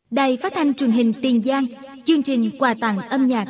Đài Phát thanh Truyền hình Tiền Giang, chương trình quà tặng âm nhạc.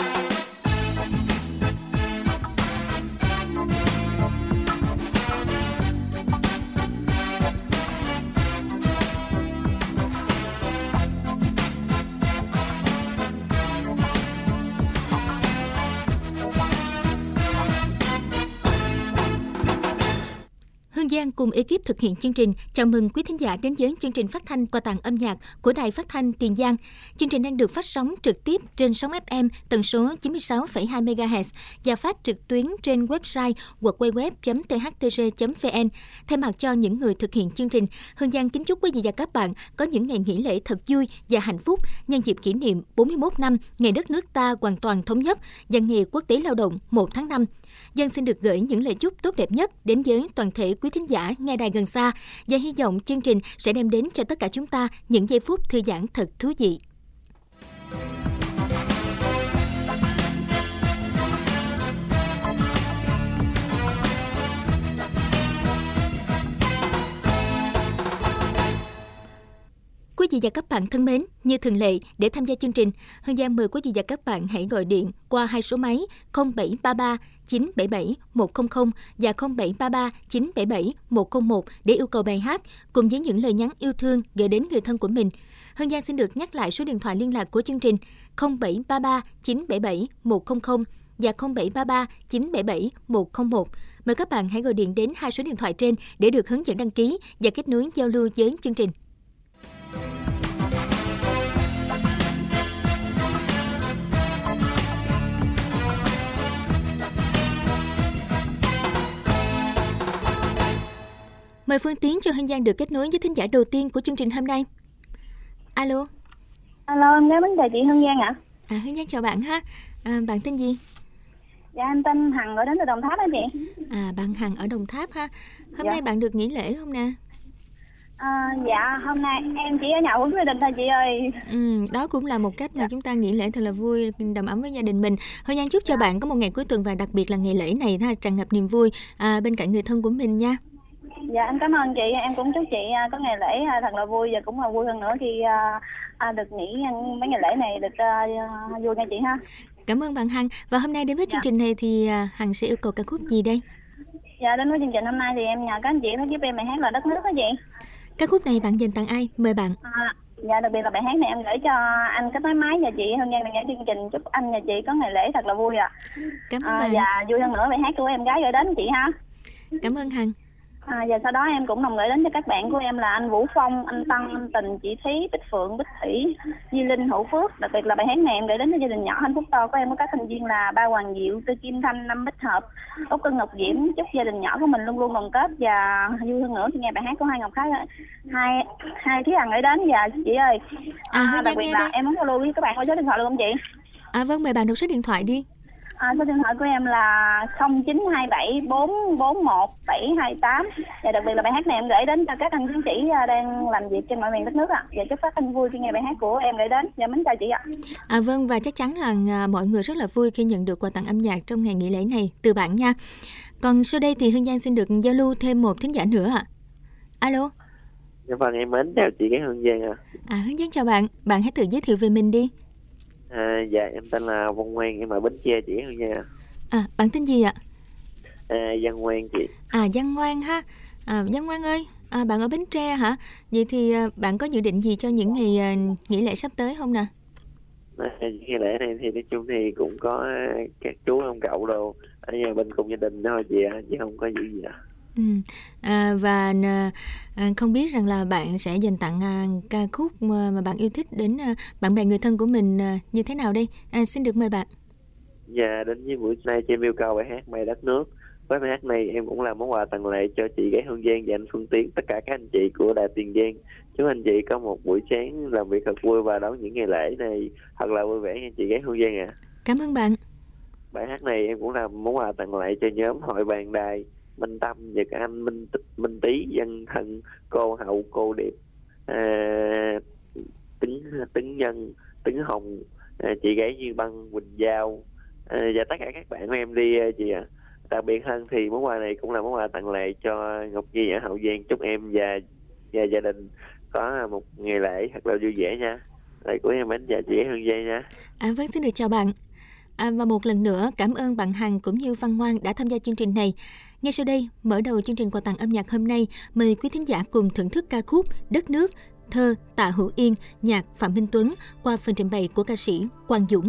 Hương Giang cùng ekip thực hiện chương trình chào mừng quý thính giả đến với chương trình phát thanh quà tặng âm nhạc của Đài Phát thanh Tiền Giang. Chương trình đang được phát sóng trực tiếp trên sóng FM tần số 96,2 MHz và phát trực tuyến trên website www.thtg.vn. Thay mặt cho những người thực hiện chương trình, Hương Giang kính chúc quý vị và các bạn có những ngày nghỉ lễ thật vui và hạnh phúc nhân dịp kỷ niệm 41 năm ngày đất nước ta hoàn toàn thống nhất và ngày Quốc tế Lao động 1 tháng 5. Dân xin được gửi những lời chúc tốt đẹp nhất đến với toàn thể quý thính giả nghe đài gần xa và hy vọng chương trình sẽ đem đến cho tất cả chúng ta những giây phút thư giãn thật thú vị. Quý vị và các bạn thân mến, như thường lệ, để tham gia chương trình, Hương Giang mời quý vị và các bạn hãy gọi điện qua hai số máy 0733 977 100 và 0733 977 101 để yêu cầu bài hát cùng với những lời nhắn yêu thương gửi đến người thân của mình. Hương Giang xin được nhắc lại số điện thoại liên lạc của chương trình 0733 977 100 và 0733 977 101. Mời các bạn hãy gọi điện đến hai số điện thoại trên để được hướng dẫn đăng ký và kết nối giao lưu với chương trình. Mời Phương Tiến cho Hương Giang được kết nối với thính giả đầu tiên của chương trình hôm nay. Alo. Alo, em đến chào chị Hương Giang ạ. Hương Giang chào bạn ha. Bạn tên gì? Dạ, em tên Hằng, ở đến từ Đồng Tháp đó chị. Bạn Hằng ở Đồng Tháp ha. Hôm nay bạn được nghỉ lễ không nè? Dạ, hôm nay em chỉ ở nhà với gia đình thôi chị ơi. Đó cũng là một cách mà chúng ta nghỉ lễ thật là vui, đầm ấm với gia đình mình. Hương Giang chúc cho bạn có một ngày cuối tuần và đặc biệt là ngày lễ này tràn ngập niềm vui bên cạnh người thân của mình nha. Dạ, em cảm ơn chị. Em cũng chúc chị có ngày lễ thật là vui và cũng là vui hơn nữa khi được nghỉ mấy ngày lễ này được vui nha chị ha. Cảm ơn bạn Hằng. Và hôm nay đến với chương trình này thì Hằng sẽ yêu cầu ca khúc gì đây? Dạ, đến với chương trình hôm nay thì em nhờ các anh chị nói giúp em bài hát là Đất Nước đó chị. Ca khúc này bạn dành tặng ai? Mời bạn. Dạ, đặc biệt là bài hát này em gửi cho anh Kết Nối Máy và chị Hương Giang đang nghe chương trình. Chúc anh và chị có ngày lễ thật là vui ạ. Cảm ơn bạn. Dạ, vui hơn nữa bài hát của em gái gửi đến chị ha. Cảm ơn Hằng. Và sau đó em cũng đồng gửi đến cho các bạn của em là anh Vũ Phong, anh Tân, anh Tình, chị Thí, Bích Phượng, Bích Thủy, Di Linh, Hữu Phước. Đặc biệt là bài hát này em gửi đến cho gia đình nhỏ hạnh phúc to của em, có các thành viên là Ba Hoàng Diệu, Tư Kim Thanh, Năm Bích Hợp, Úc Cân Ngọc Diễm. Chúc gia đình nhỏ của mình luôn luôn đoàn kết và vui hơn nữa khi nghe bài hát của hai Ngọc Khái, hai Thí Hằng gửi đến. Và chị ơi, đặc biệt là đây. Em muốn giao lưu với các bạn qua số điện thoại luôn không chị? Vâng, mời bạn đọc số điện thoại đi. Số điện thoại của em là 0927441728. Và đặc biệt là bài hát này em gửi đến cho các anh chiến sĩ đang làm việc trên mọi miền đất nước ạ. Và chúc các anh vui khi nghe bài hát của em gửi đến. Và mến chào chị ạ. Vâng, và chắc chắn là mọi người rất là vui khi nhận được quà tặng âm nhạc trong ngày nghỉ lễ này từ bạn nha. Còn sau đây thì Hương Giang xin được giao lưu thêm một thính giả nữa ạ. Alo. Dạ vâng, em mến chào chị Hương Giang ạ. Hương Giang chào bạn. Bạn hãy tự giới thiệu về mình đi. Dạ, em tên là Văn Ngoan, em ở Bến Tre chị Hương Giang ạ. Bạn tên gì ạ? Văn Ngoan chị. Văn Ngoan ha. Văn Ngoan ơi, bạn ở Bến Tre hả? Vậy thì bạn có dự định gì cho những ngày nghỉ lễ sắp tới không nè? Những ngày lễ này thì nói chung thì cũng có các chú ông cậu đồ ở nhà bên cùng gia đình thôi chị ạ, chứ không có gì ạ. Và không biết rằng là bạn sẽ dành tặng ca khúc mà bạn yêu thích đến bạn bè người thân của mình như thế nào đây? Xin được mời bạn. Dạ, đến với buổi nay cho em yêu cầu bài hát Mây Đất Nước. Với bài hát này em cũng làm món quà tặng lại cho chị gái Hương Giang và anh Phương Tiến, tất cả các anh chị của Đài Tiền Giang. Chúc anh chị có một buổi sáng làm việc thật vui và đón những ngày lễ này thật là vui vẻ nha chị gái Hương Giang ạ. Cảm ơn bạn. Bài hát này em cũng làm món quà tặng lại cho nhóm Hội Bàn Đài, Minh Tâm và các anh Minh Tý, Dân Thân, cô Hậu, cô Điệp, Tấn Nhân, Tấn Hồng, chị gái Như Băng, Quỳnh Giao và tất cả các bạn của em đi chị ạ. Đặc biệt hơn thì món quà này cũng là món quà tặng lại cho Ngọc Nhi ở Hậu Giang. Chúc em và và gia đình có một ngày lễ thật là vui vẻ nha. Lời của em đánh chào chị Hương Giang nha. Vâng, xin được chào bạn. Và một lần nữa cảm ơn bạn Hằng cũng như Văn Ngoan đã tham gia chương trình này. Ngay sau đây, mở đầu chương trình quà tặng âm nhạc hôm nay, mời quý thính giả cùng thưởng thức ca khúc Đất Nước, thơ Tạ Hữu Yên, nhạc Phạm Minh Tuấn qua phần trình bày của ca sĩ Quang Dũng.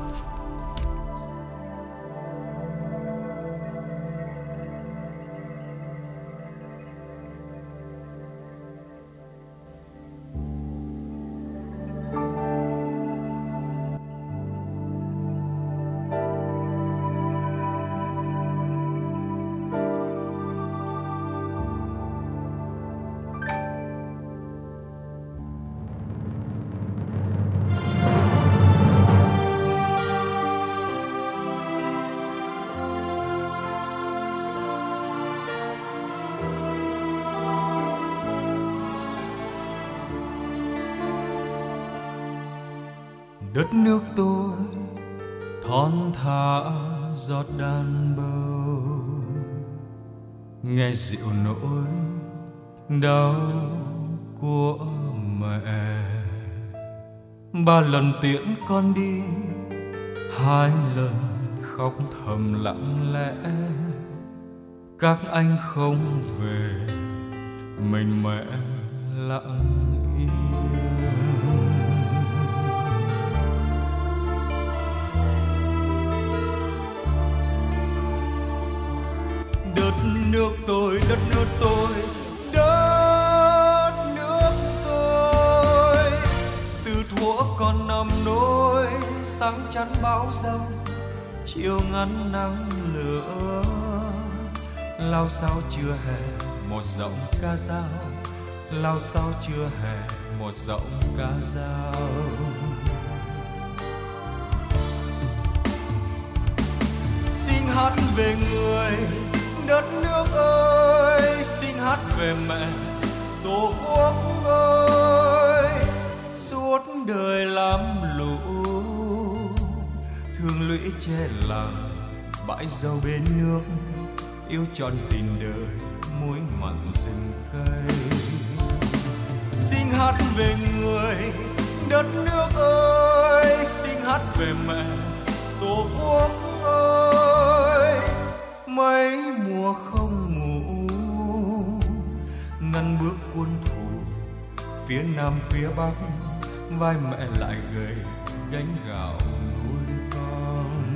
Đất nước tôi thon thả giọt đàn bầu, nghe dịu nỗi đau của mẹ. 3 lần tiễn con đi, 2 lần khóc thầm lặng lẽ. Các anh không về, mình mẹ lặng yên. Đất nước tôi, đất nước tôi, đất nước tôi. Từ thuở còn nằm nỗi, sáng chắn bão giông, chiều ngắn nắng lửa. Lao sao chưa hè một giọng ca dao, lao sao chưa hè một giọng ca dao. Xin hát về người đất nước ơi, xin hát về mẹ tổ quốc ơi. Suốt đời lam lũ thương lũy che làng, bãi dâu bên nước yêu trọn tình đời muối mặn rừng cây. Xin hát về người đất nước ơi, xin hát về mẹ tổ quốc ơi. Mấy mùa không ngủ ngăn bước quân thù, phía nam phía bắc vai mẹ lại gầy gánh gạo nuôi con.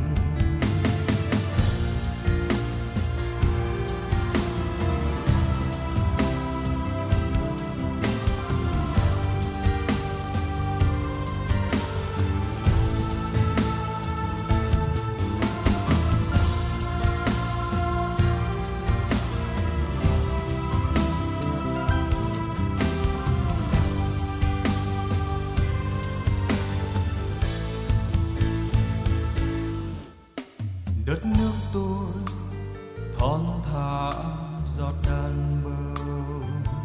Đất nước tôi thon thả giọt đàn bầu,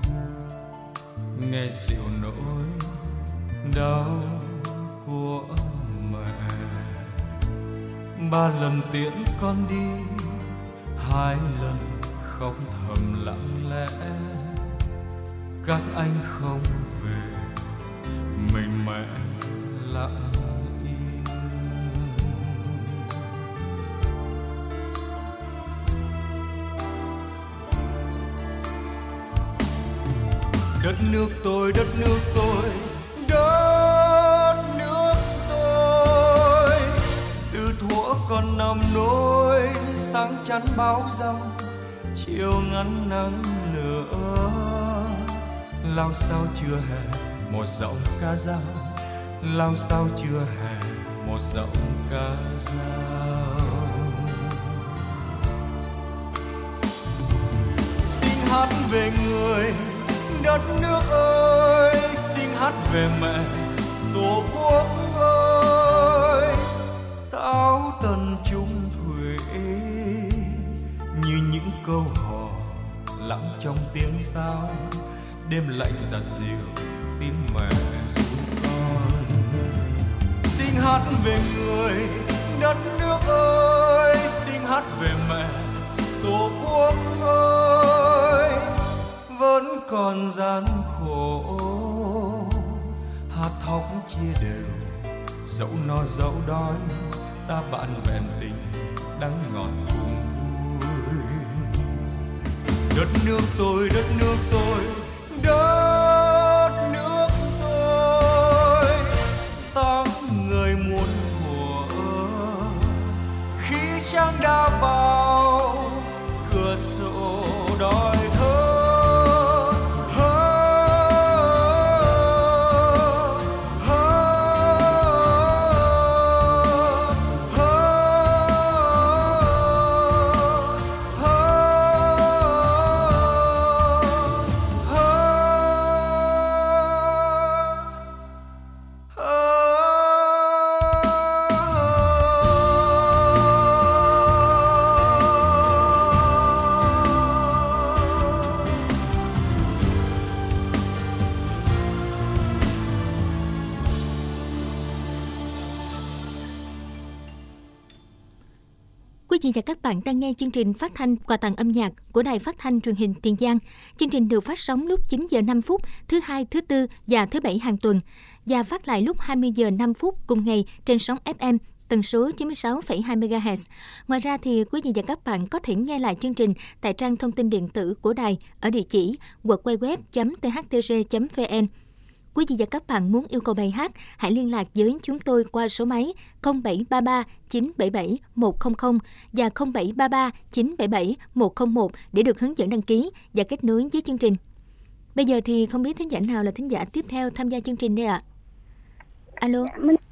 nghe dịu nỗi đau của mẹ. 3 lần tiễn con đi, 2 lần khóc thầm lặng lẽ. Các anh không về, mình mẹ lặng. Đất nước tôi, đất nước tôi, đất nước tôi. Từ thuở còn nằm nỗi, sáng chắn bão giông, chiều ngắn nắng lửa. Lao sao chưa hè một giọng ca dao, lao sao chưa hè một giọng ca dao. Xin hát về người đất nước ơi, xin hát về mẹ tổ quốc ơi. Táo tần chung thủy như những câu hò lặng trong tiếng sao. Đêm lạnh giặt dịu tiếng mẹ ru con. Xin hát về người đất nước ơi, xin hát về mẹ tổ quốc ơi. vẫn còn gian khổ, hạt thóc chia đều, dẫu no dẫu đói, ta bạn vẹn tình đắng ngọt cùng vui. Đất nước tôi, đất nước tôi, đất nước tôi, sáng người muôn thuở, khi trăng đã vào cửa sổ đói thơ. Quý vị và các bạn đang nghe chương trình phát thanh quà tặng âm nhạc của Đài Phát thanh Truyền hình Tiền Giang. Chương trình được phát sóng lúc 9 giờ 5 phút thứ Hai, thứ Tư và thứ Bảy hàng tuần và phát lại lúc 20 giờ 5 phút cùng ngày trên sóng FM tần số 96,2 MHz. Ngoài ra thì quý vị và các bạn có thể nghe lại chương trình tại trang thông tin điện tử của đài ở địa chỉ www.thtg.vn. Quý vị và các bạn muốn yêu cầu bài hát, hãy liên lạc với chúng tôi qua số máy 0733 977 100 và 0733 977 101 để được hướng dẫn đăng ký và kết nối với chương trình. Bây giờ thì không biết thính giả nào là thính giả tiếp theo tham gia chương trình đây ạ? Alo.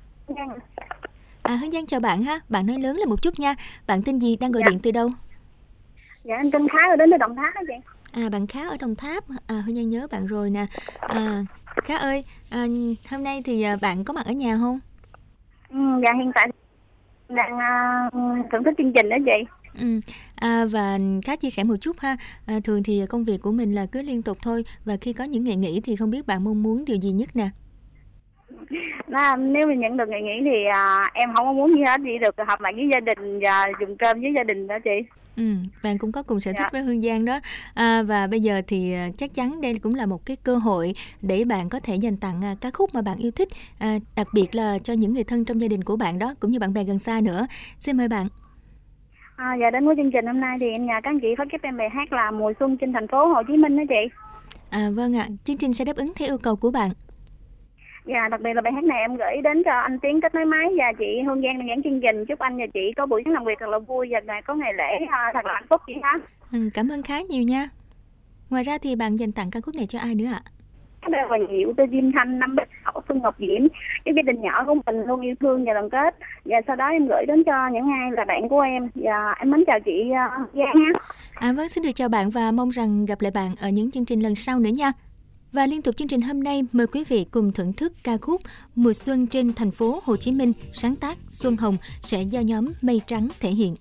Hương Giang chào bạn ha. Bạn nói lớn lên một chút nha. Bạn tên gì, đang gọi điện từ đâu? Dạ em tên Khá ở đến từ Đồng Tháp đó chị. Bạn Khá ở Đồng Tháp. Hương Giang nhớ bạn rồi nè. Khá ơi, hôm nay thì bạn có mặt ở nhà không? Dạ hiện tại đang thưởng thức chương trình đó chị. Và Khá chia sẻ một chút ha. Thường thì công việc của mình là cứ liên tục thôi, và khi có những ngày nghỉ thì không biết bạn mong muốn điều gì nhất nè? Nếu mình nhận được ngày nghỉ thì em không muốn gì hết, chỉ được họp lại với gia đình và dùng cơm với gia đình đó chị. Bạn cũng có cùng sở thích với Hương Giang đó. Và bây giờ thì chắc chắn đây cũng là một cái cơ hội để bạn có thể dành tặng ca khúc mà bạn yêu thích, đặc biệt là cho những người thân trong gia đình của bạn đó, cũng như bạn bè gần xa nữa. Xin mời bạn. Dạ đến với chương trình hôm nay thì em nhờ các anh chị phát giúp em bài hát là Mùa Xuân trên thành phố Hồ Chí Minh đó chị. Vâng ạ, chương trình sẽ đáp ứng theo yêu cầu của bạn. Dạ, đặc biệt là bài hát này em gửi đến cho anh Tiến kết nối máy và chị Hương Giang đang dẫn chương trình. Chúc anh và chị có buổi làm việc thật là vui và có ngày lễ thật là hạnh phúc chị ha. Cảm ơn Khá nhiều nha. Ngoài ra thì bạn dành tặng ca khúc này cho ai nữa ạ? Đây là Diệu, tôi Diêm Thanh, Năm Bích Hậu, Xuân Ngọc Diễm. Cái gia đình nhỏ của mình luôn yêu thương và đoàn kết. Và sau đó em gửi đến cho những ai là bạn của em. Và em mến chào chị Giang ha. Vâng, xin được chào bạn và mong rằng gặp lại bạn ở những chương trình lần sau nữa nha. Và liên tục chương trình hôm nay, mời quý vị cùng thưởng thức ca khúc Mùa Xuân trên thành phố Hồ Chí Minh, sáng tác Xuân Hồng sẽ do nhóm Mây Trắng thể hiện.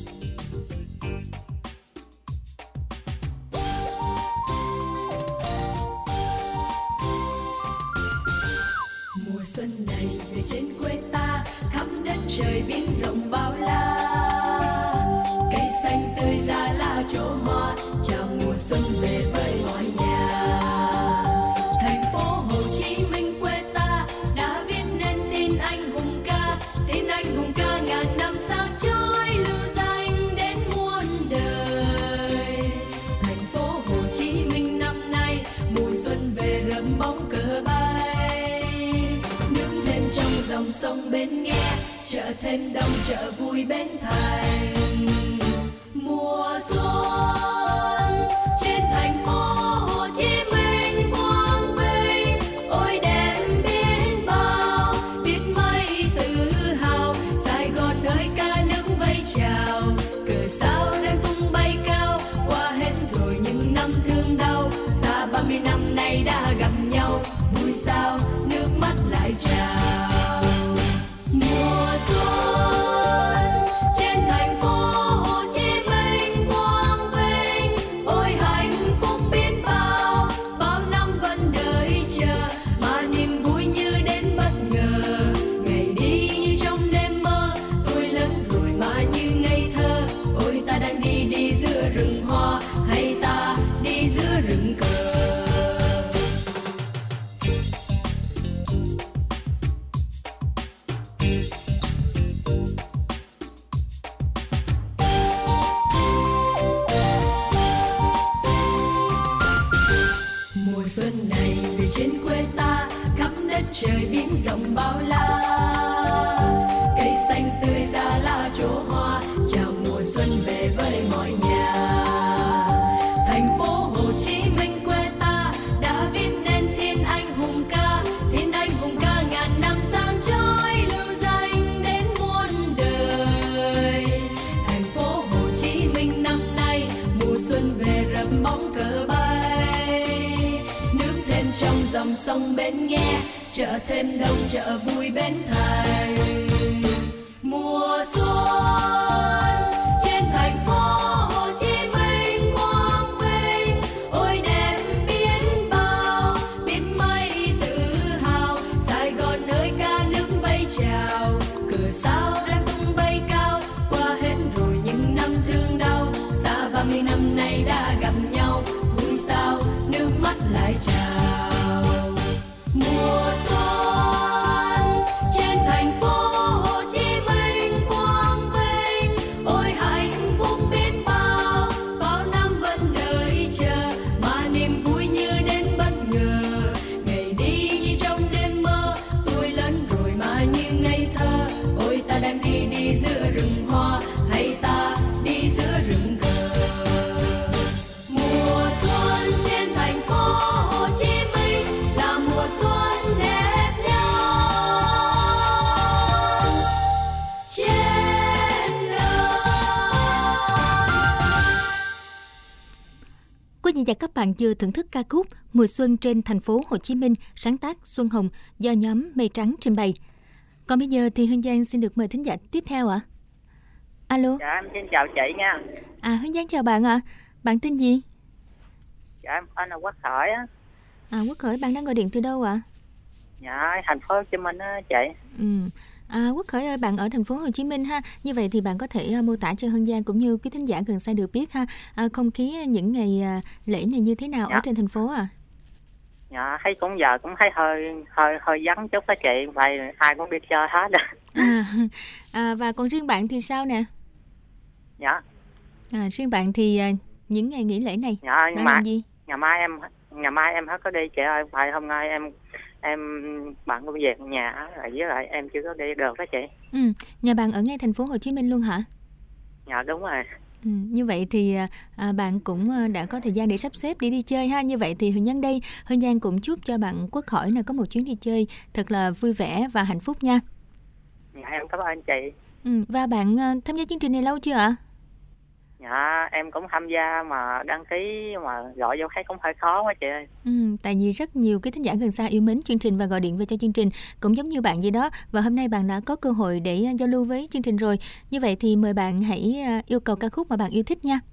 Mùa xuân này về trên quê ta, khắp đất trời biển rộng bao la, cây xanh tươi ra lá chỗ hoa, chào mùa xuân về với mọi nhà. Thành phố Hồ Chí Minh quê ta đã viết nên tên anh hùng ca ngàn năm sao chói lưu danh đến muôn đời. Thành phố Hồ Chí Minh năm nay mùa xuân về rợm bóng cờ bay, nước lên trong dòng sông bên nghe, chợ thêm đông chợ vui bên thành. Mùa xuân trên thành phố Hồ Chí Minh quang vinh, ôi đẹp biết bao, biết mấy tự hào. Sài Gòn ơi ca nước vẫy chào, cờ sao đang tung bay cao, qua hết rồi những năm thương đau. Xa 30 năm nay đã gặp nhau, vui sao nước mắt lại trào. Mùa xuân trên thành phố Hồ Chí Minh quang vinh, ôi hạnh phúc biết bao, bao năm vẫn đợi chờ mà niềm vui như đến bất ngờ. Ngày đi như trong đêm mơ, tôi lớn rồi mà như ngây thơ. Ôi ta đang đi giữa rừng hoa, hay ta đi giữa rừng cờ. này về trên quê ta, khắp đất trời biển rộng bao la. Cây xanh tươi ra lá chỗ hoa, chào mùa xuân về với mọi nhà. Thành phố Hồ Chí Minh quê ta đã viết nên thiên anh hùng ca, thiên anh hùng ca ngàn năm sáng chói lưu danh đến muôn đời. Thành phố Hồ Chí Minh năm nay mùa xuân về rực bóng cờ bay, nước thêm trong dòng sông bên nghe, chợ thêm đông chợ vui bên thầy. Mùa xuân trên thành phố Hồ Chí Minh quang vinh, ôi đẹp biết bao, biết mấy tự hào. Sài Gòn ơi ca nước vây chào, cờ sao đang tung bay cao. Qua hết rồi những năm thương đau, xa 30 năm nay đã gặp nhau, vui sao nước mắt lại trào. Mùa xuân trên thành phố Hồ Chí Minh quang vinh, ôi hạnh phúc biết bao, bao năm vẫn đợi chờ mà niềm vui như đến bất ngờ. Ngày đi như trong đêm mơ, tôi lớn rồi mà như ngây thơ. Ôi ta đang đi giữa rừng hoa, hay ta đi giữa rừng cờ. Mùa xuân trên thành phố Hồ Chí Minh là mùa xuân đẹp nhất trên đời. Quý vị và các bạn vừa thưởng thức ca khúc Mùa xuân trên thành phố Hồ Chí Minh, sáng tác Xuân Hồng do nhóm Mây Trắng trình bày. Còn bây giờ thì Hương Giang xin được mời thính giả tiếp theo ạ. Alo. Dạ em xin chào chị nha. Hương Giang chào bạn ạ. Bạn tên gì? Dạ anh là Quốc Khởi á. Quốc Khởi, bạn đang gọi điện từ đâu ạ? Dạ thành phố Hồ Chí Minh á chị. Quốc Khởi ơi, bạn ở thành phố Hồ Chí Minh ha. Như vậy thì bạn có thể mô tả cho Hương Giang cũng như quý thính giả gần xa được biết ha, không khí những ngày lễ này như thế nào ở trên thành phố ạ? Dạ thấy cũng giờ cũng thấy hơi vắng chút đó chị, vậy ai cũng biết chơi hết rồi. Và còn riêng bạn thì sao nè? Dạ. Riêng bạn thì những ngày nghỉ lễ này dạ, bạn làm gì? Ngày mai em hết có đi chị ơi, vậy hôm nay em bận công việc nhà với lại em chưa có đi được đó chị. Nhà bạn ở ngay thành phố Hồ Chí Minh luôn hả? Dạ đúng rồi. Như vậy thì bạn cũng đã có thời gian để sắp xếp để đi chơi ha. Như vậy thì nhân đây Hương Giang cũng chúc cho bạn Quốc Khởi có một chuyến đi chơi thật là vui vẻ và hạnh phúc nha. Dạ em cảm ơn chị. Và bạn tham gia chương trình này lâu chưa ạ? Dạ em cũng tham gia mà đăng ký mà gọi vô thấy cũng hơi khó quá chị ơi. Tại vì rất nhiều cái thính giả gần xa yêu mến chương trình và gọi điện về cho chương trình cũng giống như bạn vậy đó. Và hôm nay bạn đã có cơ hội để giao lưu với chương trình rồi. Như vậy thì mời bạn hãy yêu cầu ca khúc mà bạn yêu thích nha.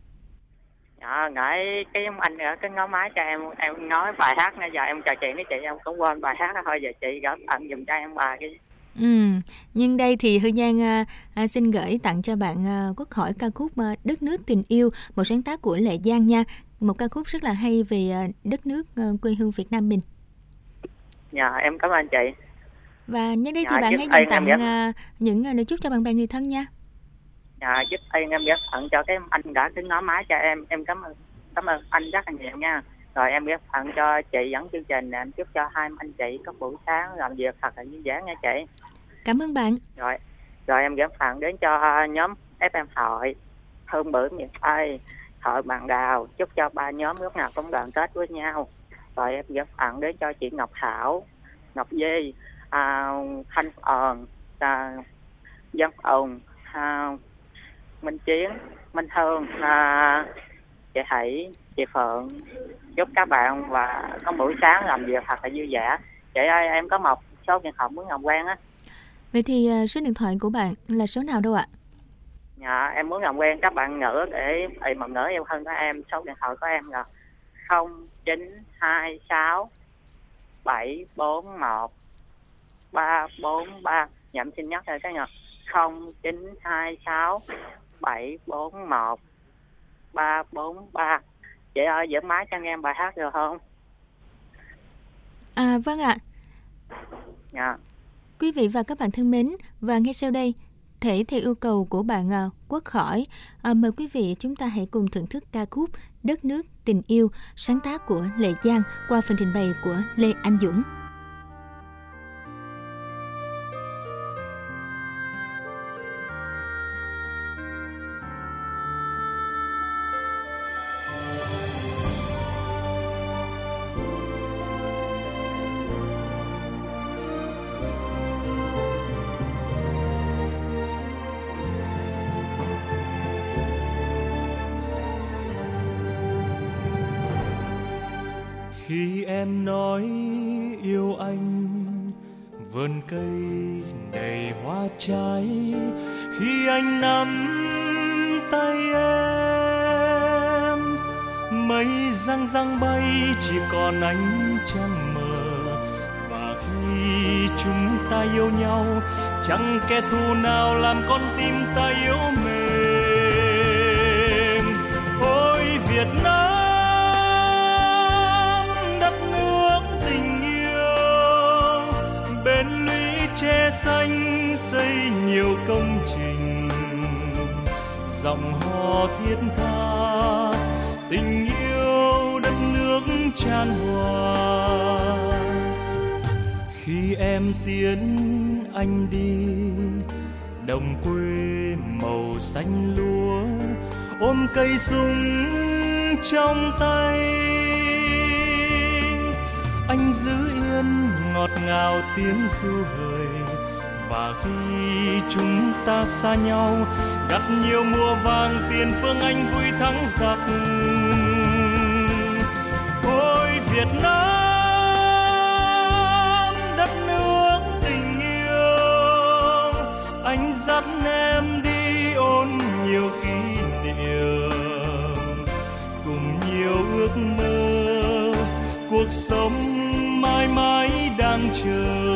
Dạ ngại cái anh ở cái ngó máy cho em nói bài hát nãy giờ em trò chuyện với chị em cũng quên bài hát đó thôi, giờ chị gửi tặng giùm cho em bài cái. Nhưng đây thì Hương Giang xin gửi tặng cho bạn Quốc Khởi ca khúc Đất nước tình yêu, một sáng tác của Lệ Giang nha. Một ca khúc rất là hay về đất nước quê hương Việt Nam mình. Dạ em cảm ơn chị. Và nhân đây thì bạn hãy dành tặng những lời chúc cho bạn bè người thân nha. Dạ giúp em ghép tặng cho cái anh đã kính ngó máy cho em cảm ơn anh rất là nhiều nha. Rồi em ghép tặng cho chị dẫn chương trình, em chúc cho hai anh chị có buổi sáng làm việc thật là vui vẻ nha chị. Cảm ơn bạn. Rồi em ghép tặng đến cho nhóm FM Hội, Hương Bưởi Miền Tây, Hội Bàn Đào, chúc cho ba nhóm lúc nào cũng đoàn kết với nhau. Rồi em ghép tặng đến cho chị Ngọc Thảo, Ngọc Di, Thanh Òn, Dân Ồn, Minh Chiến, Minh Hương, chị Thủy, chị Phượng, chúc các bạn và có buổi sáng làm việc thật là vui vẻ. Chị ơi em có một số điện thoại muốn làm quen á. Vậy thì số điện thoại của bạn là số nào đâu ạ? Dạ em muốn làm quen các bạn nữ để mà nữ yêu hơn của em. Số điện thoại của em là 0926 741 343. Dạ em xin nhắc lại cái nha, 0926 741 343. Chị ơi giữ máy cho nghe bài hát được không? Vâng ạ. Dạ. Quý vị và các bạn thân mến, và ngay sau đây thể theo yêu cầu của bạn Quốc Khởi, mời quý vị chúng ta hãy cùng thưởng thức ca khúc Đất nước tình yêu, sáng tác của Lệ Giang qua phần trình bày của Lê Anh Dũng. Khi em nói yêu anh, vườn cây đầy hoa trái. Khi anh nắm tay em, mây răng răng bay chỉ còn ánh trăng mờ. Và khi chúng ta yêu nhau, chẳng kẻ thù nào làm con tim ta yếu mềm. Ôi Việt Nam, bên lũy tre xanh xây nhiều công trình, giọng hò thiết tha tình yêu đất nước chan hòa. Khi em tiến anh đi, đồng quê màu xanh lúa, ôm cây sung trong tay. Anh giữ yên ngọt ngào tiếng ru hời. Và khi chúng ta xa nhau, gặt nhiều mùa vàng tiền phương anh vui thắng giặc. Ôi Việt Nam, đất nước tình yêu, anh dắt em đi ôn nhiều kỷ niệm, cùng nhiều ước mơ, cuộc sống mãi mãi đang chờ.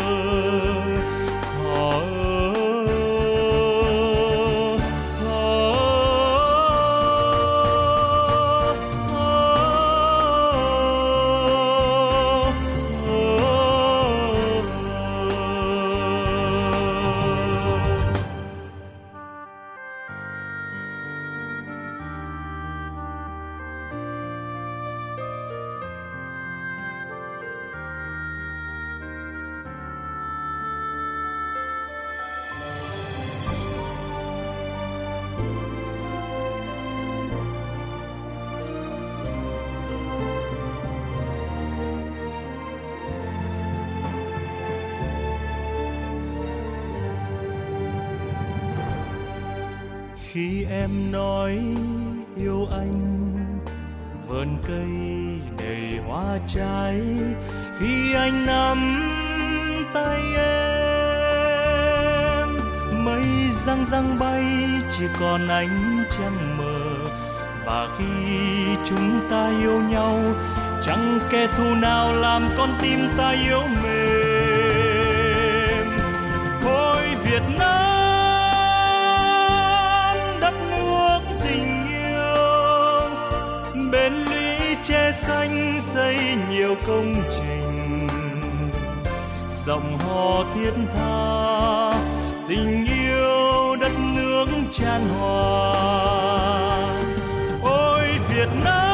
Khi em nói yêu anh, vườn cây đầy hoa trái. Khi anh nắm tay em, mây răng răng bay chỉ còn ánh trăng mờ. Và khi chúng ta yêu nhau, chẳng kẻ thù nào làm con tim ta yếu mềm. Ôi Việt Nam, bên lũy tre xanh xây nhiều công trình, giọng hò thiết tha tình yêu đất nước chan hòa. Ôi Việt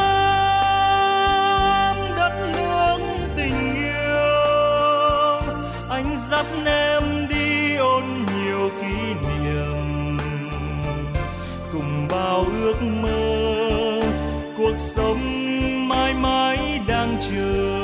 Nam, đất nước tình yêu, anh dắt em đi ôn nhiều kỷ niệm, cùng bao ước mơ, cuộc sống mãi mãi đang chờ.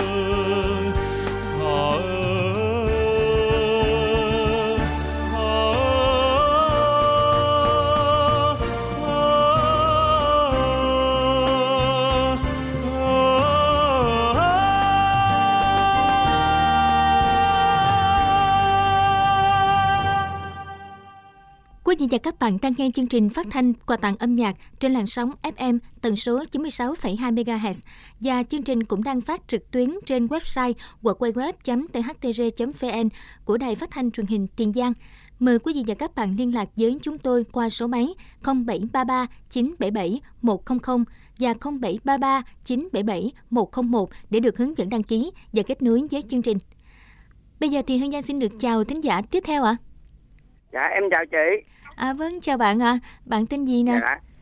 Quý vị và các bạn đang nghe chương trình phát thanh quà tặng âm nhạc trên làn sóng FM tần số 96,2 MHz và chương trình cũng đang phát trực tuyến trên website www.thtr.vn của Đài Phát thanh Truyền hình Tiền Giang. Mời quý vị và các bạn liên lạc với chúng tôi qua số máy 0733 977 100 và 0733 977 101 để được hướng dẫn đăng ký và kết nối với chương trình. Bây giờ thì Hương Giang xin được chào thính giả tiếp theo ạ. Dạ em chào chị. Vâng, chào bạn ạ. Bạn tên gì nè? Dạ,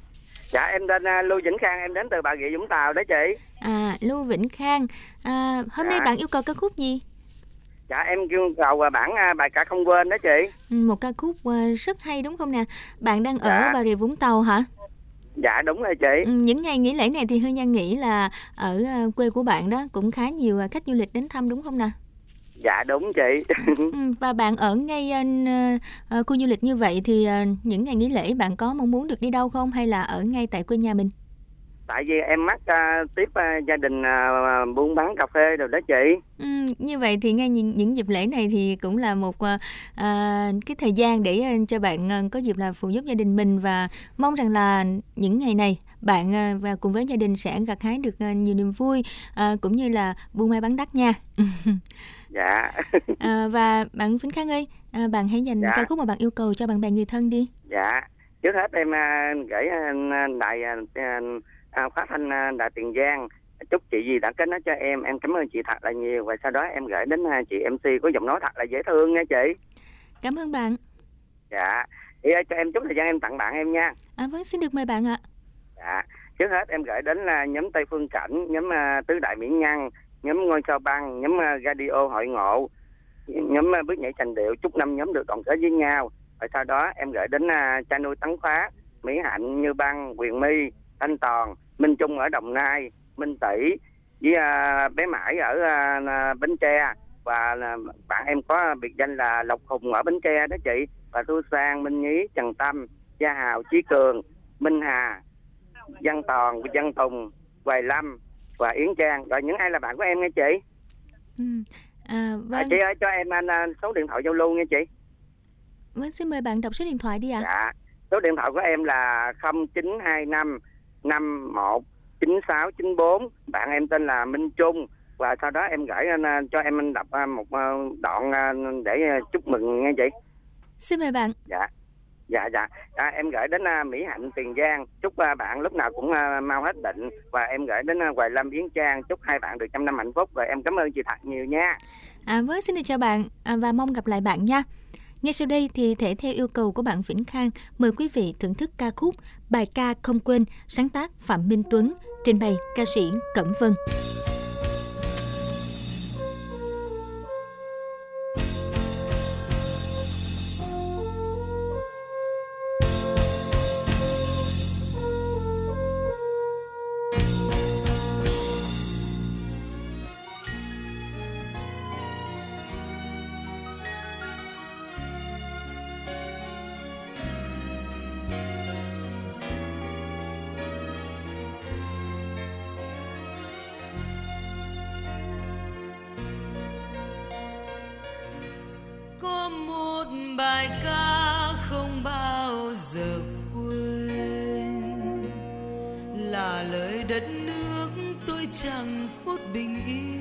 Dạ em tên Lưu Vĩnh Khang, em đến từ Bà Rịa Vũng Tàu đó chị. Lưu Vĩnh Khang, hôm nay bạn yêu cầu ca khúc gì? Dạ em yêu cầu bản bài ca Không Quên đó chị. Một ca khúc rất hay đúng không nè? Bạn đang ở Bà Rịa Vũng Tàu hả? Dạ đúng rồi chị. Những ngày nghỉ lễ này thì Hương Giang nghĩ là ở quê của bạn đó cũng khá nhiều khách du lịch đến thăm đúng không nè? Dạ đúng chị. Và bạn ở ngay khu du lịch như vậy thì những ngày nghỉ lễ bạn có mong muốn được đi đâu không, hay là ở ngay tại quê nhà mình? Tại vì em mắc tiếp gia đình buôn bán cà phê rồi đó chị. Như vậy thì ngay những dịp lễ này thì cũng là một cái thời gian để cho bạn có dịp là phụ giúp gia đình mình, và mong rằng là những ngày này bạn và cùng với gia đình sẽ gặt hái được nhiều niềm vui cũng như là buôn may bán đắt nha. Dạ. Và bạn Vĩnh Khang ơi, bạn hãy dành ca khúc mà bạn yêu cầu cho bạn bè người thân đi. Dạ. Trước hết em gửi đài phát thanh Đài Tiền Giang chúc chị gì đã kết nối cho em cảm ơn chị thật là nhiều, và sau đó em gửi đến chị MC có giọng nói thật là dễ thương nha chị. Cảm ơn bạn. Dạ. Thì cho em chút thời gian em tặng bạn em nha. Vâng, xin được mời bạn ạ. Dạ. Trước hết em gửi đến là nhóm Tây Phương Cảnh, nhóm Tứ Đại Mỹ Nhân, nhóm Ngôi Sao Băng, nhóm Radio Hội Ngộ, nhóm Bước Nhảy Sành Điệu, chúc năm nhóm được đoàn kết với nhau. Và sau đó em gửi đến Cha Nuôi Tấn Phát, Mỹ Hạnh, Như Băng, Quyền My, Thanh Toàn, Minh Trung ở Đồng Nai, Minh Tỷ với bé Mãi ở Bến Tre, và bạn em có biệt danh là Lộc Hùng ở Bến Tre đó chị, và Thu Sang, Minh Nhí, Trần Tâm, Gia Hào, Chí Cường, Minh Hà, Văn Toàn, Văn Tùng, Hoài Lâm và Yến Trang. Rồi những ai là bạn của em nghe chị? Vâng. Chị ơi cho em số điện thoại giao lưu nghe chị. Vâng, xin mời bạn đọc số điện thoại đi ạ. Dạ. Số điện thoại của em là 0925 51 9694. Bạn em tên là Minh Trung, và sau đó em gửi cho em đọc một đoạn để chúc mừng nghe chị. Xin mời bạn. Dạ. Em gửi đến Mỹ Hạnh Tiền Giang, chúc bạn lúc nào cũng mau hết bệnh, và em gửi đến Hoài Lâm Yến Trang, chúc hai bạn được trăm năm hạnh phúc, và em cảm ơn chị thật nhiều nha. Vâng, xin được chào bạn và mong gặp lại bạn nha. Ngay sau đây thì thể theo yêu cầu của bạn Vĩnh Khang, mời quý vị thưởng thức ca khúc Bài ca Không Quên, sáng tác Phạm Minh Tuấn, trình bày ca sĩ Cẩm Vân. Bài ca không bao giờ quên, là lời đất nước tôi chẳng phút bình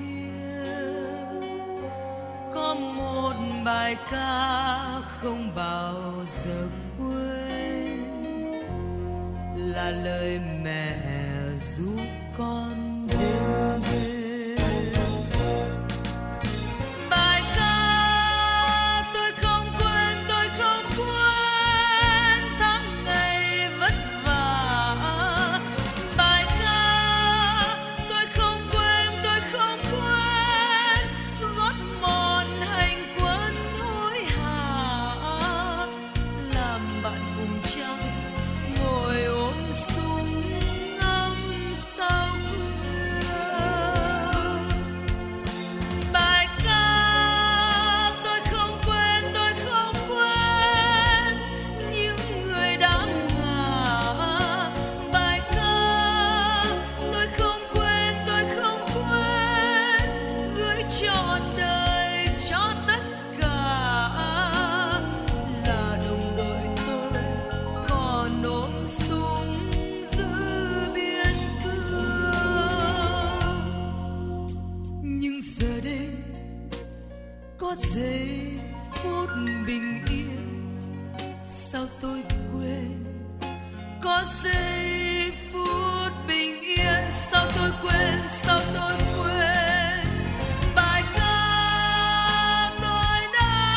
yên. Có một bài ca không bao giờ quên, là lời mẹ ru con đêm đêm. Giây phút bình yên sao tôi quên, có giây phút bình yên sao tôi quên, sao tôi quên bài ca tôi đã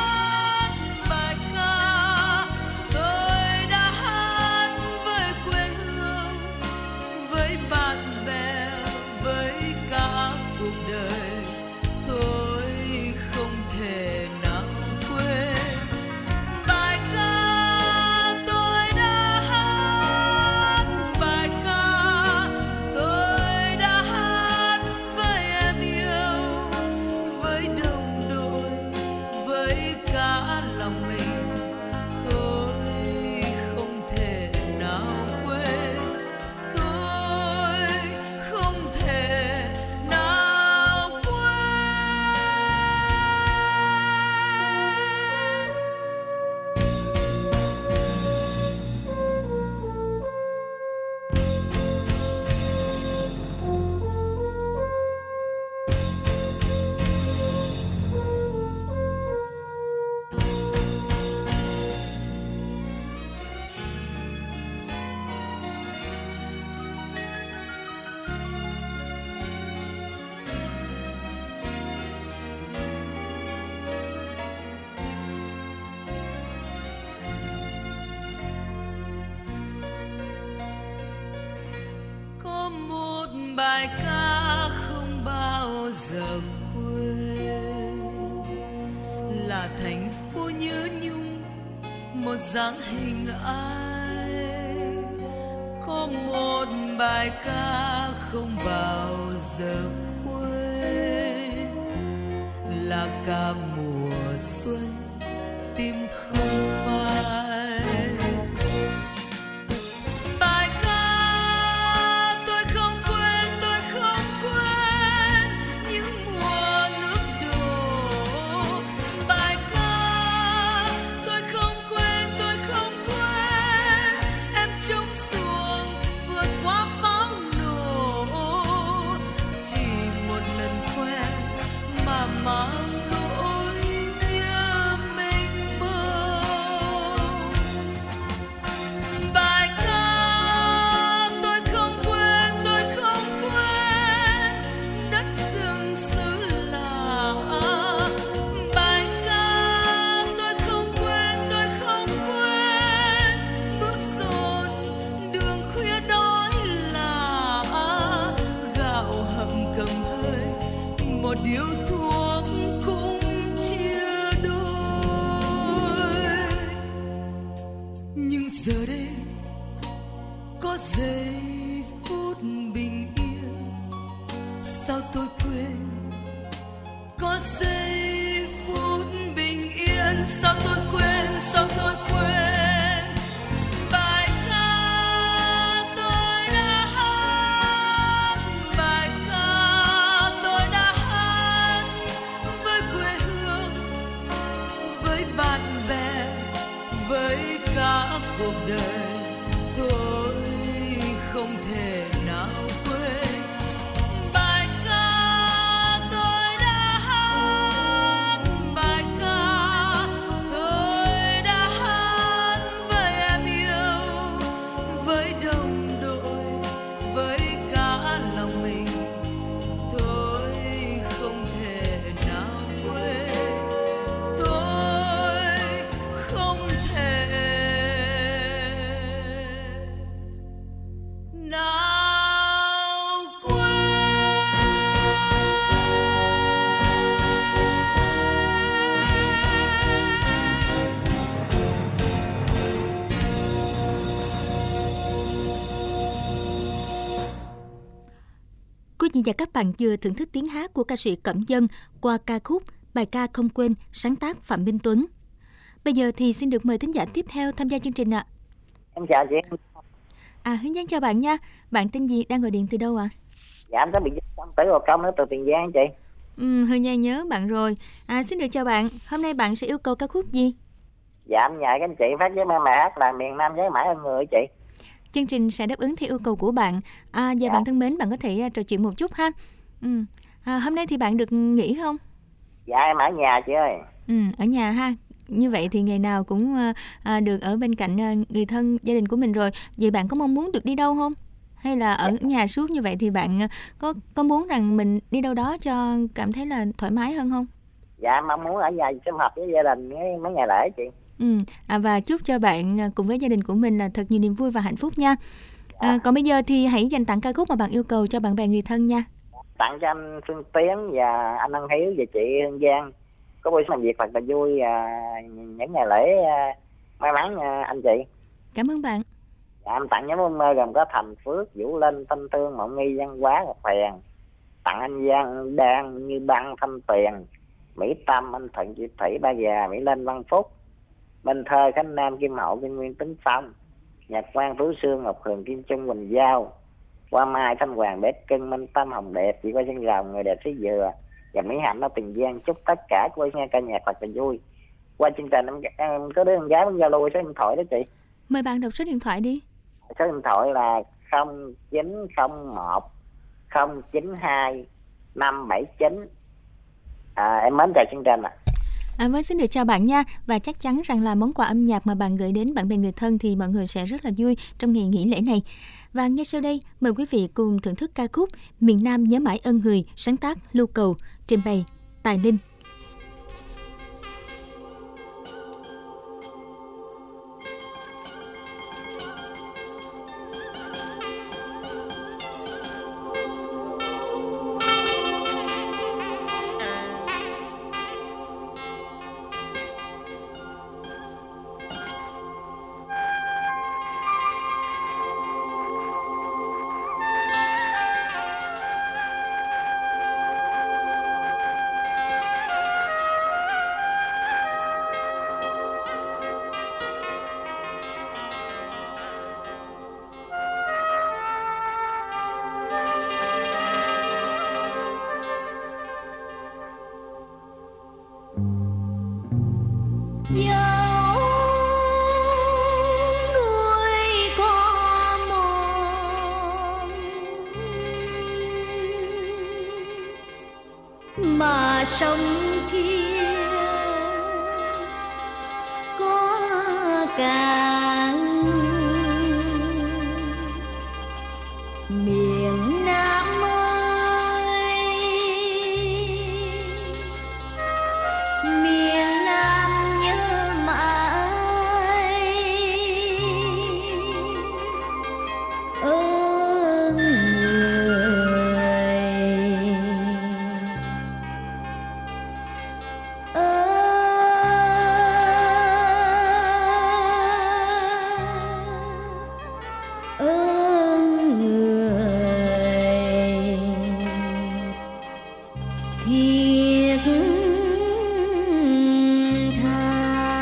hát, bài ca tôi đã hát với quê bài ca không bao giờ quên, là thành phố nhớ nhung một dáng hình ai. Có một bài ca không bao giờ quên, là ca mùa xuân tim không phai. Bài ca tôi không quên những mùa nước đổ. Bài ca tôi không quên em trống xuồng vượt qua pháo nổ. Chỉ một lần quen mà mang nỗi nhớ mênh mông. Bài ca tôi không quên đất rừng xứ lạ. Bài ca tôi không quên bước dồn đường khuya đói lạ. Gạo hầm cầm hơi một điếu thuốc cũng chia đôi. Nhưng giờ đây có giây phút bình yên, sao tôi quên? Có giây phút bình yên, sao tôi quên? Bài ca tôi đã hát, bài ca tôi đã hát với quê hương, với bạn bè, với cả cuộc đời. Tôi không thể nào quên bài ca tôi đã hát, bài ca tôi đã hát với em yêu, với đồng đội, với cả lòng mình. Tôi không thể nào quên, tôi không thể nào quên. Quý vị và các bạn vừa thưởng thức tiếng hát của ca sĩ Cẩm Dân qua ca khúc Bài ca không quên, sáng tác Phạm Minh Tuấn. Bây giờ thì xin được mời thính giả tiếp theo tham gia chương trình ạ. Em chào chị. Hướng Giang chào bạn nha. Bạn tên gì, đang gọi điện từ đâu ạ? Dạ em có bị công tử vào công nữa từ Tiền Giang chị. Hương Giang nhớ bạn rồi. Xin được chào bạn. Hôm nay bạn sẽ yêu cầu ca khúc gì? Dạ em nhờ các anh chị phát với bài hát là Miền Nam với mãi ơn người chị. Chương trình sẽ đáp ứng theo yêu cầu của bạn. Giờ bạn thân mến, bạn có thể trò chuyện một chút ha. Hôm nay thì bạn được nghỉ không? Dạ em ở nhà chị ơi. Ở nhà ha. Như vậy thì ngày nào cũng được ở bên cạnh người thân, gia đình của mình rồi. Vậy bạn có mong muốn được đi đâu không? Hay là ở nhà suốt như vậy thì bạn có muốn rằng mình đi đâu đó cho cảm thấy là thoải mái hơn không? Dạ em mong muốn ở nhà sum họp với gia đình mấy ngày lễ chị. Và chúc cho bạn cùng với gia đình của mình là thật nhiều niềm vui và hạnh phúc nha. Còn bây giờ thì hãy dành tặng ca khúc mà bạn yêu cầu cho bạn bè người thân nha. Tặng cho anh Phương Tiến và anh Ân Hiếu và chị Hương Giang có buổi làm việc thật là vui, những ngày lễ may mắn anh chị. Cảm ơn bạn. Dạ, em tặng nhóm ước mơ gồm có Thành Phước, Vũ Linh, Thanh Thương, Mộng Nghi, Văn Hóa, Ngọc Huyền. Tặng anh Giang Đan, Như Băng, Thanh Tuyền, Mỹ Tâm, anh Thuận, chị Thủy, Ba Già, Mỹ Linh, Văn Phúc, Minh Thơ, Khánh Nam, Kim Hậu, Kim Nguyên, Tấn Phong, Nhật Quang, Phú Sương, Ngọc Hường, Kim Trung, Quỳnh Giao, Hoa Mai, Thanh Hoàng, Bét Cưng, Minh Tâm, Hồng Đẹp, chị Qua Chân Rồng, Người Đẹp Xí Dừa và Mỹ Hạnh ở Tiền Giang. Chúc tất cả cô nghe ca nhạc thật là vui. Qua chương trình em có đứa con gái muốn giao lưu số điện thoại đó chị. Mời bạn đọc số điện thoại đi. Số điện thoại là 0901 092 579. Em mến chào chương trình ạ. Với xin được chào bạn nha. Và chắc chắn rằng là món quà âm nhạc mà bạn gửi đến bạn bè người thân thì mọi người sẽ rất là vui trong ngày nghỉ lễ này. Và ngay sau đây mời quý vị cùng thưởng thức ca khúc Miền Nam nhớ mãi ơn người, sáng tác Lưu Cầu, trình bày Tài Linh. dấu núi có một mà sông kia có cạn. Miền Nam ơi, miền Nam nhớ mãi ơn thiết tha.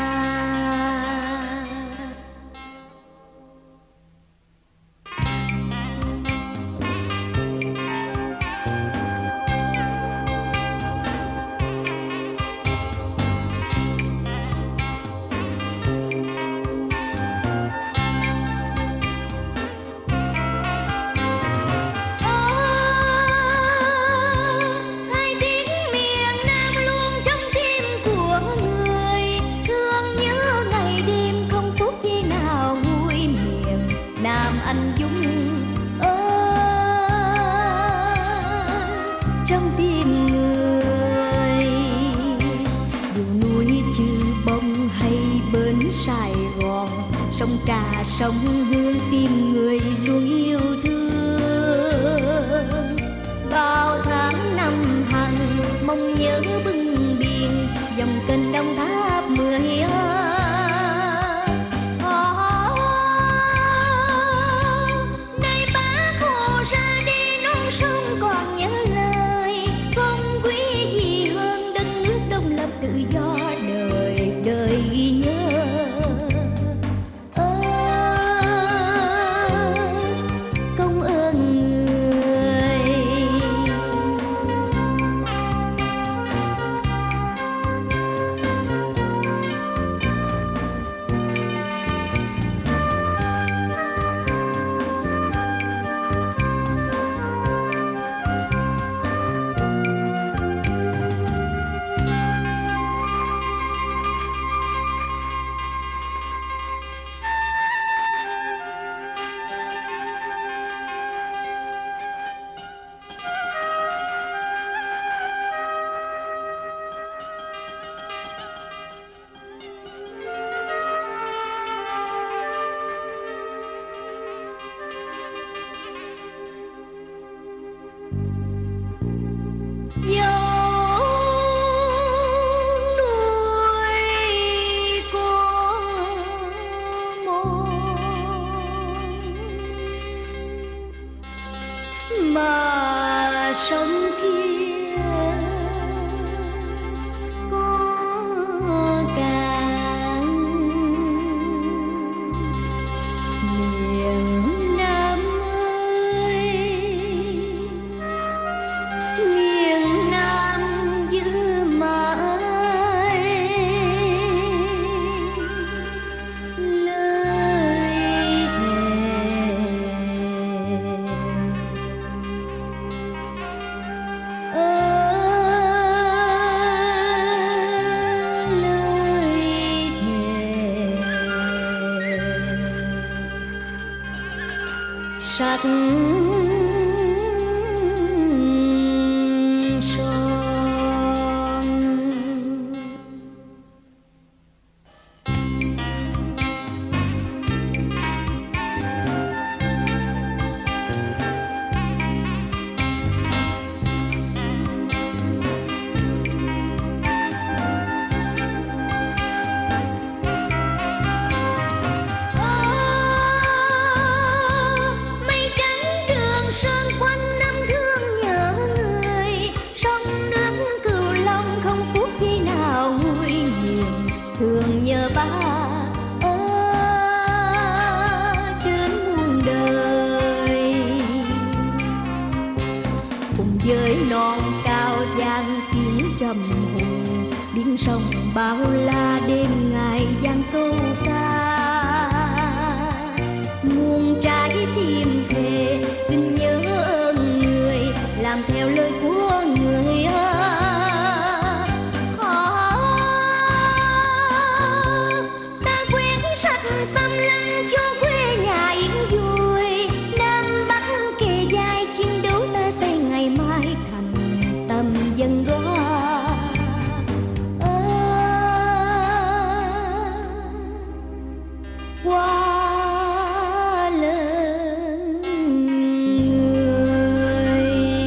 Hai tiếng miền Nam luôn trong tim của người, thương nhớ ngày đêm không phút giây nào nguôi. Miền Nam anh dũng trong tim người. Dù núi Chư Bông hay bến Sài Gòn, sông Trà sông Hương tim người luôn yêu thương. Bao tháng năm hằng mong nhớ bưng biển, dòng kênh Đồng Tháp 10 nay Bác Hồ ra đi non sông còn nhớ lời, không quý gì hơn đất nước độc lập tự do đời đời ghi nhớ. Công ơn người. Dấu núi có một mà sông kia có cạn. Miền Nam ơi, miền Nam giữ mãi lời sắc son. Mây trắng Trường Sơn quanh năm thương nhớ người, sông nước Cửu Long không phút giây nào nguôi. Miền thương nhớ ba ở trên muôn đời, cùng với non cao vang tiếng trầm hùng biển rộng bao la đêm ngày giăng câu ca. Nguồn trái tim thề xin nhớ ơn người, làm theo lời của người ta quyến sách xăm lăng cho quê nhà yên vui. Nam Bắc kề vai chiến đấu ta xây ngày mai thành tâm dân gói. Qua lời người.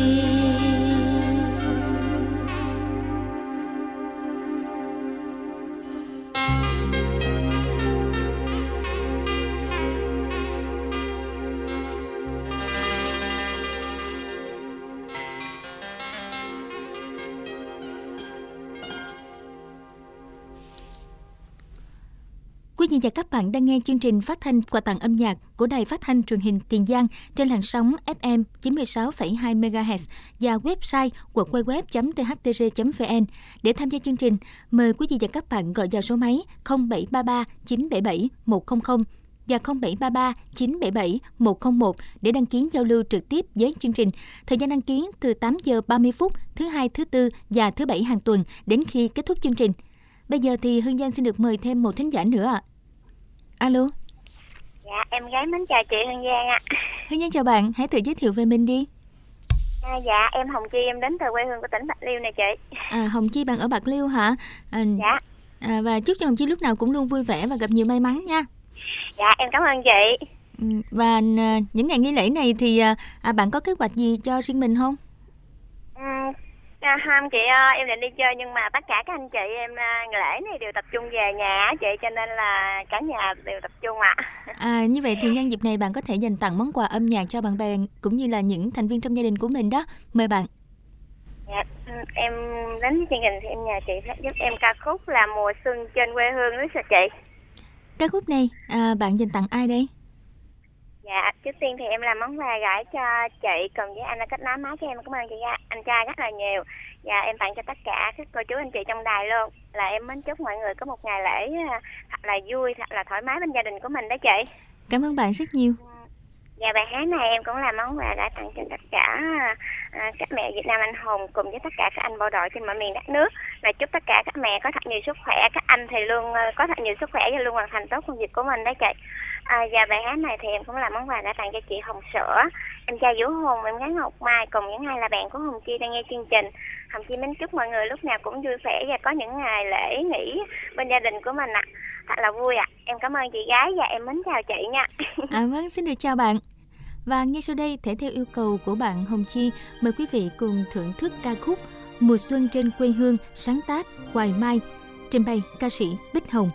Quý vị và các bạn đang nghe chương trình phát thanh quà tặng âm nhạc của Đài Phát thanh Truyền hình Tiền Giang trên làn sóng FM 96,2 MHz và website www.thtr.vn. Để tham gia chương trình, mời quý vị và các bạn gọi vào số máy 0733 977 100 và 0733 977 101 để đăng ký giao lưu trực tiếp với chương trình. Thời gian đăng ký từ 8 giờ 30 phút thứ Hai, thứ Tư và thứ Bảy hàng tuần đến khi kết thúc chương trình. Bây giờ thì Hương Giang xin được mời thêm một thính giả nữa ạ. Alo. Dạ, em gái mến chào chị Hương Giang ạ. Hương Giang chào bạn, hãy tự giới thiệu về mình đi. Dạ, em Hồng Chi, em đến từ quê hương của tỉnh Bạc Liêu này chị. Hồng Chi bạn ở Bạc Liêu hả? Dạ. Và chúc cho Hồng Chi lúc nào cũng luôn vui vẻ và gặp nhiều may mắn nha. Dạ, em cảm ơn chị. Và những ngày nghỉ lễ này thì bạn có kế hoạch gì cho riêng mình không? Không chị ơi, em định đi chơi nhưng mà tất cả các anh chị em lễ này đều tập trung về nhà chị, cho nên là cả nhà đều tập trung ạ. Như vậy thì nhân dịp này bạn có thể dành tặng món quà âm nhạc cho bạn bè cũng như là những thành viên trong gia đình của mình đó. Mời bạn. Dạ, em đến chương trình thì em nhờ chị giúp em ca khúc là Mùa Xuân Trên Quê Hương đó chị. Ca khúc này bạn dành tặng ai đây? Dạ, trước tiên thì em làm món quà gửi cho chị cùng với anh đã kết nối máy cho em. Cảm ơn chị anh trai rất là nhiều. Và em tặng cho tất cả các cô chú anh chị trong đài luôn. Là em mến chúc mọi người có một ngày lễ thật là vui, thật là thoải mái bên gia đình của mình đó chị. Cảm ơn bạn rất nhiều. Và bài hát này em cũng làm món quà gửi tặng cho tất cả các mẹ Việt Nam anh hùng cùng với tất cả các anh bộ đội trên mọi miền đất nước. Là chúc tất cả các mẹ có thật nhiều sức khỏe, các anh thì luôn có thật nhiều sức khỏe và luôn hoàn thành tốt công việc của mình đó chị. Và bài hát này thì em cũng làm món quà gửi tặng cho chị Hồng Sữa, em trai Vũ Hùng, em gái Ngọc Mai cùng những ai là bạn của Hồng Chi đang nghe chương trình. Hồng Chi mến chúc mọi người lúc nào cũng vui vẻ và có những ngày lễ nghỉ bên gia đình của mình ạ. Thật là vui ạ. Em cảm ơn chị gái và em mến chào chị nha. Vâng, xin được chào bạn. Và ngay sau đây, thể theo yêu cầu của bạn Hồng Chi, mời quý vị cùng thưởng thức ca khúc Mùa Xuân Trên Quê Hương, sáng tác Hoài Mai, trình bày ca sĩ Bích Hồng.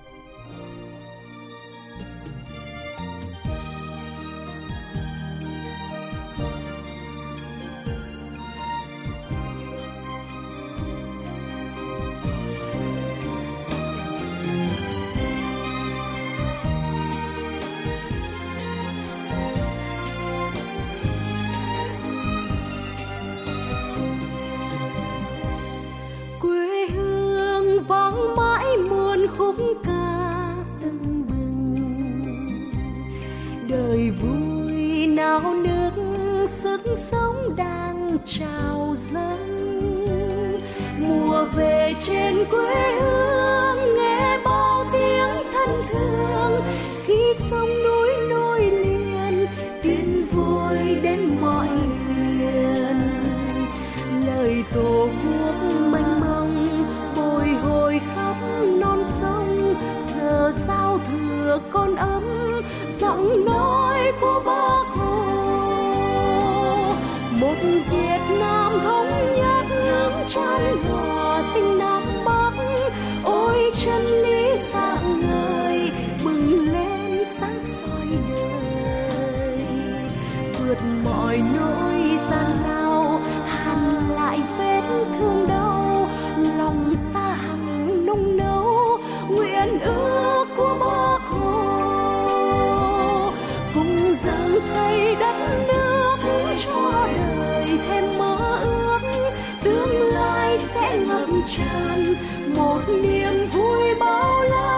khúc ca tưng bừng, đời vui nao nức sức sống đang trào dâng. Mùa về trên quê hương nghe bao tiếng thân thương, khi sông núi nối liền tin vui đến mọi miền. Lời tổ quốc mênh mông bồi hồi khắp non sông, giờ giao thừa con ấm giọng nói của Bác Hồ. Một Việt Nam thống nhất chan hòa tình Nam Bắc, ôi chân lý sáng ngời bừng lên sáng soi đời. Vượt mọi nỗi gian lao hằn lại vết thương đau, lòng ta hằng nung nấu nguyện ước của Bác Hồ. Cùng dựng xây đất nước cho đời thêm mơ ước, tương lai sẽ ngập tràn một niềm vui bao la.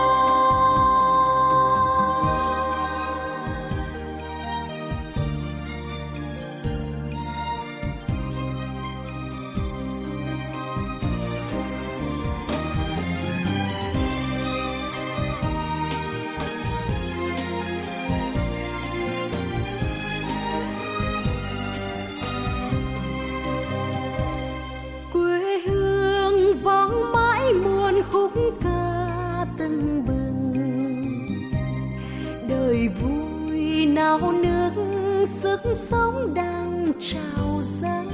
Khúc ca tưng bừng đời vui nao nức, sức sống đang trào dâng.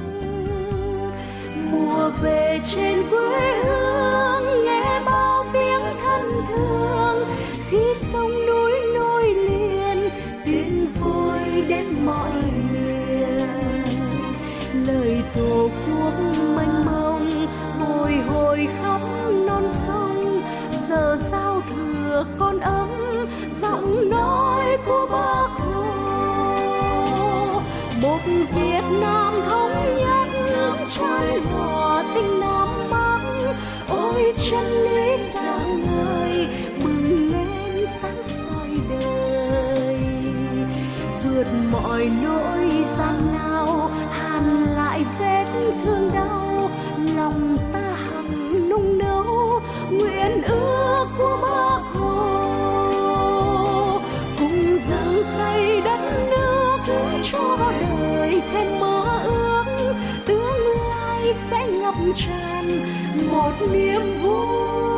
Mùa về trên quê hương nghe bao tiếng thân thương, khi sông núi nối liền tiếng vui đến mọi miền. Lời tổ quốc mênh mông bồi hồi khắp non sông, giờ giao thừa con ấm giọng nói của Bác Hồ. Một Việt Nam thống nhất chan hòa tình Nam Bắc, ôi chân lý sáng ngời bừng lên sáng soi đời. Vượt mọi nỗi gian lao, hàn lại vết thương đau, lòng ta hằng nung nấu nguyện ước của Bác Hồ. Cùng dựng xây đất nước cho đời thêm mơ ước, tương lai sẽ ngập tràn một niềm vui.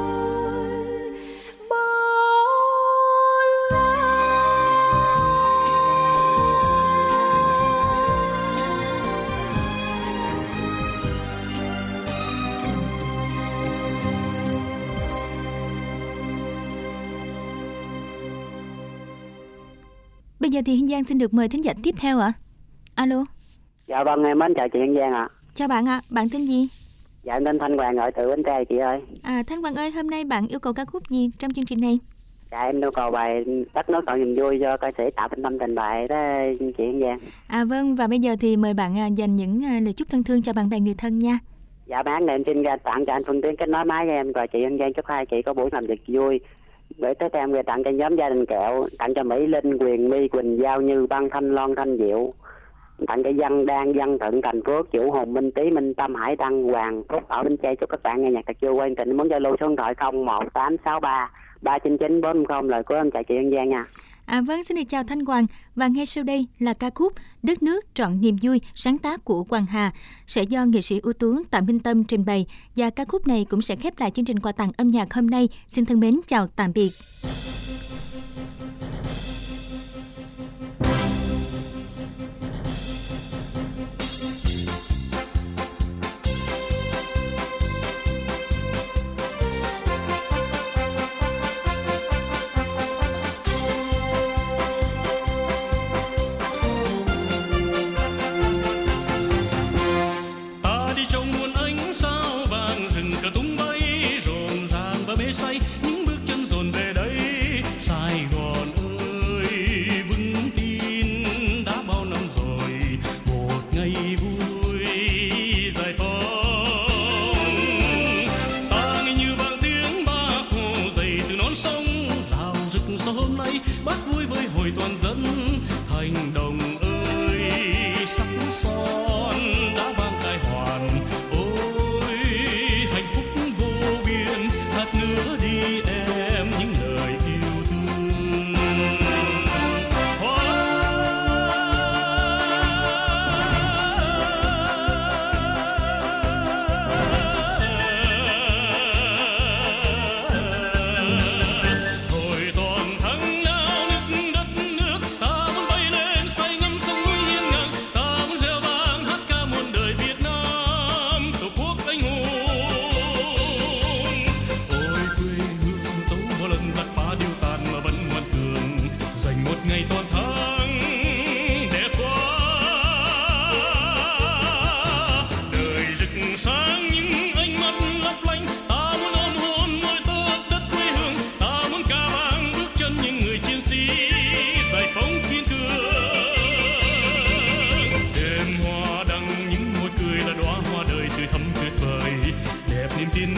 Bây giờ thì Hiên Giang xin được mời thính giả tiếp theo ạ. Alo. Dạ vâng, em mến chào chị Hiên Giang ạ. Chào bạn ạ, bạn tên gì? Dạ em tên Thanh Hoàng gọi từ Bến Tre chị ơi. Thanh Hoàng ơi, hôm nay bạn yêu cầu ca khúc gì trong chương trình này? Dạ em yêu cầu bài Đất Nước Trọn Niềm Vui do ca sĩ Tạ Thanh Tâm trình bày đó chị Hiên Giang. Vâng, và bây giờ thì mời bạn dành những lời chúc thân thương cho bạn bè người thân nha. Dạ bản này em xin ra tặng cho anh Phương Tiến kết nối máy với em, rồi chị Hiên Giang chúc hai chị có buổi làm việc vui. Để tới em về tặng cho nhóm gia đình Kẹo, tặng cho Mỹ Linh, Quyền My, Quỳnh Giao, Như Băng, Thanh Loan, Thanh Diệu, tặng cho Văn Đan, Văn Thận, Thành Phước, Chủ Hồn, Minh Tý, Minh Tâm, Hải Đăng, Hoàng Phúc ở Bến Tre. Chúc các bạn nghe nhạc thật vui. Quan Tình muốn giao lưu số điện thoại 01863 399 450. Lời của em chào chị Hiên Giang nha. Vâng, xin được chào Thanh Hoàng. Và ngay sau đây là ca khúc Đất Nước Trọn Niềm Vui, sáng tác của Hoàng Hà, sẽ do nghệ sĩ ưu tú Tạ Minh Tâm trình bày. Và ca khúc này cũng sẽ khép lại chương trình quà tặng âm nhạc hôm nay. Xin thân mến chào tạm biệt.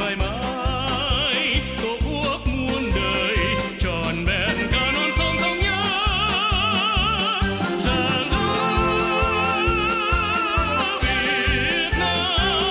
mãi mãi. Tổ quốc muôn đời tròn vẹn cả non sông thống nhớ. Rạng rỡ Việt Nam.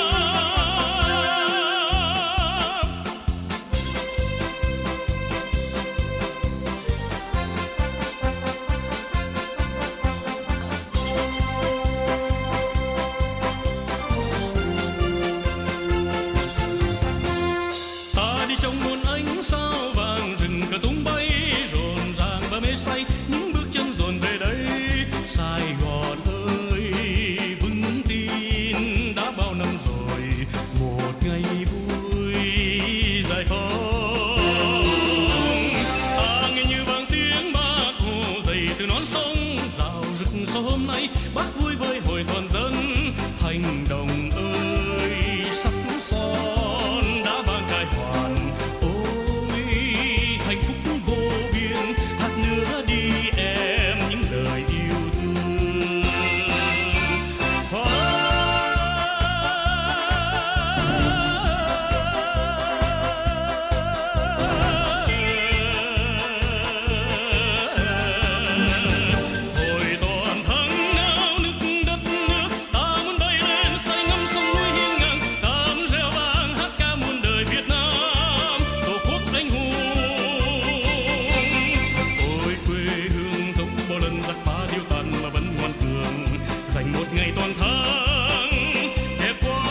Ta đi trong muôn ánh sao vàng, rừng cờ tung bay rộn ràng và mê say, những bước chân dồn về đây. Sài Gòn ơi vững tin đã bao năm rồi, một ngày vui giải phóng. Ta nghe như vang tiếng Bác Hồ dậy từ non sông rào rực sau hôm nay. Bác vui với hội toàn dân, hành động ơi sắc son đã vang khai hoàn. Ôi hạnh phúc vô biên, hát nữa đi em những lời yêu thương. Hồi toàn thắng nao nức đất nước, ta muốn bay lên say ngắm sông núi hiên ngang. Ta muốn reo vang hát ca muôn đời Việt Nam, tổ quốc anh hùng. Ôi quê hương dẫu bao lần giặc phá điêu tàn mà vẫn ngoan cường, dành một ngày toàn thắng đẹp quá.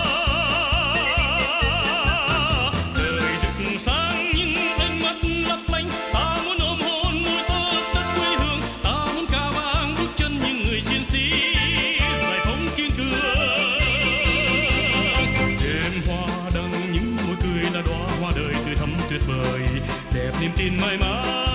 Đời rực sáng những ánh mắt lấp lánh, ta muốn ôm hôn môi tơ tất quê hương. Ta muốn ca vang bước chân những người chiến sĩ giải phóng kiên cường. Đêm hoa đăng những môi cười là đóa hoa đời tươi thắm tuyệt vời, đẹp niềm tin mãi mãi.